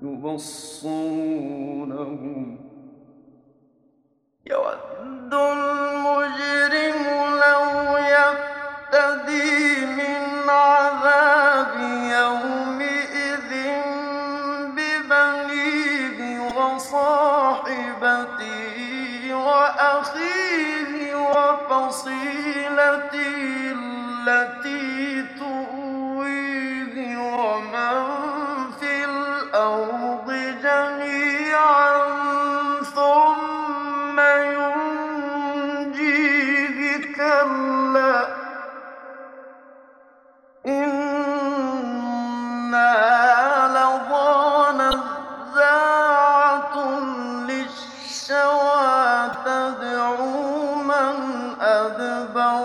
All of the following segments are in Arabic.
يبصرونهم يود المجرم لو يفتدي من عذاب يومئذ ببنيه وصاحبته وأخيه وفصيلته التي تؤويه ومن في الأرض جميعا ثم ينجيه كلا إنها لظى نزاعة للشوى تدعو من أدبر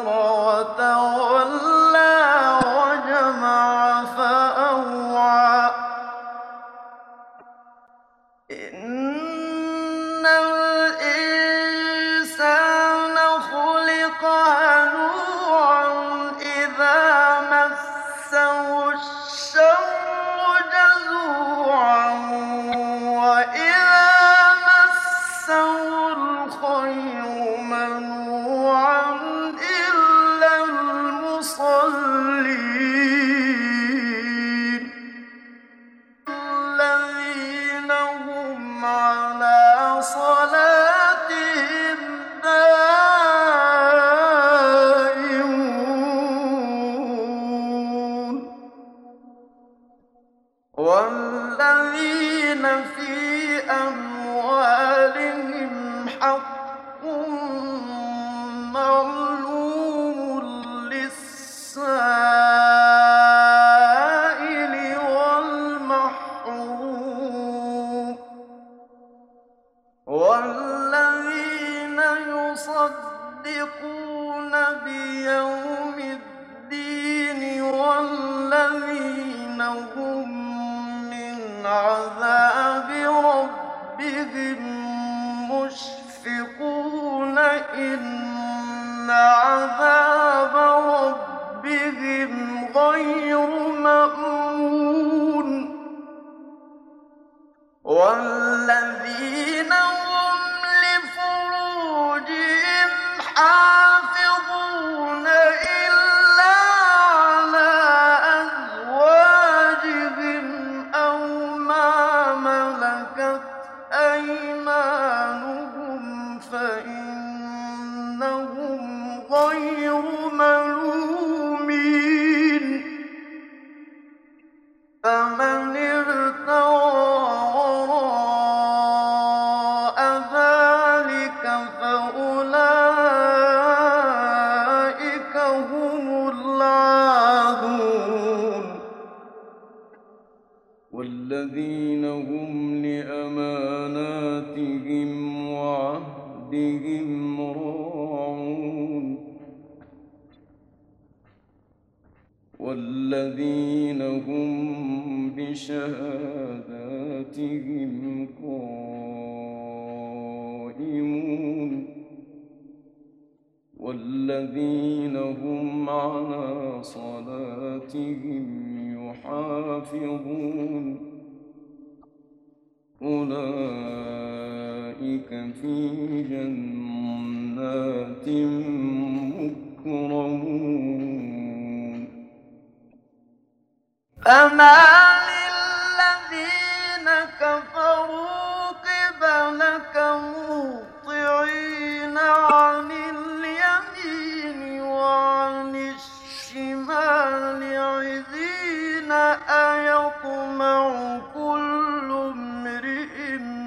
وتولى وجمع فأوعى إن الإنسان خلق هلوعا إذا مسه الشر جزوعا وإذا مسه الخير منوعا إلا المصلين الذين هم على صلاتهم دائمون والذين في أموالهم حق معلوم للسائل والمحروم والذين يصدقون بيوم الدين والذين هم من عذاب ربهم مشفقون إن عذاب ربهم غير مأمون والذين هم لفروجهم حافظون إلا على أزواجهم أو ما ملكت أيمانهم فإنهم غير ملومين فمن ابتغى وراء ذلك فأولئك هم العادون والذين هم لأماناتهم وعهدهم راعون والذين هم بشهاداتهم قائمون والذين هم على صلاتهم يحافظون أولئك في جنات مكرمون فما للذين كفروا قبلك مهطعين عن اليمين وعن الشمال عزين أيطمع كل امرئ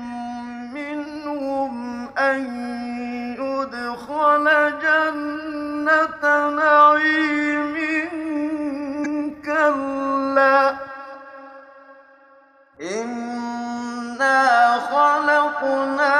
منهم أن يدخل جنة نعيم كلا إنا خلقنا